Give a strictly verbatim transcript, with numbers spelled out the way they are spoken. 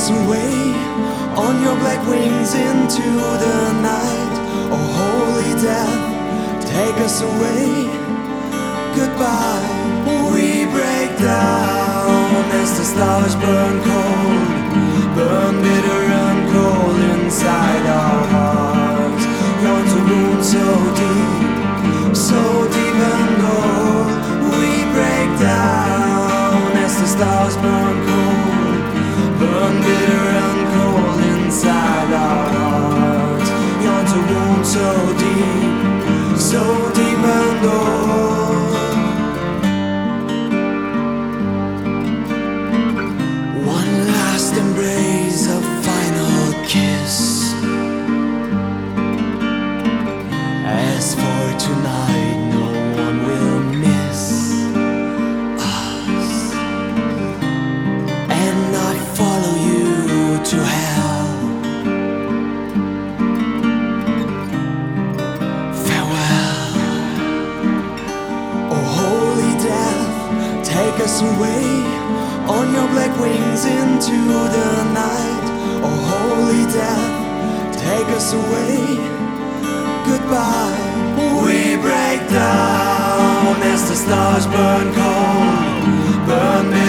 us away on your black wings into the night. Oh, holy death, take us away. Goodbye. We break down as the stars burn cold, burn bitter and cold inside our hearts. Yours a wound so deep, so deep and cold. We break down as the stars burn cold, burn bitter and cold inside our hearts. Yours a wound so deep, so deep and old. Embrace, a final kiss. As for tonight, no one will miss us, and not follow you to hell. Farewell. Oh, holy death, take us away on your black wings into the night. Oh, holy death, take us away. Goodbye. We break down as the stars burn cold, burn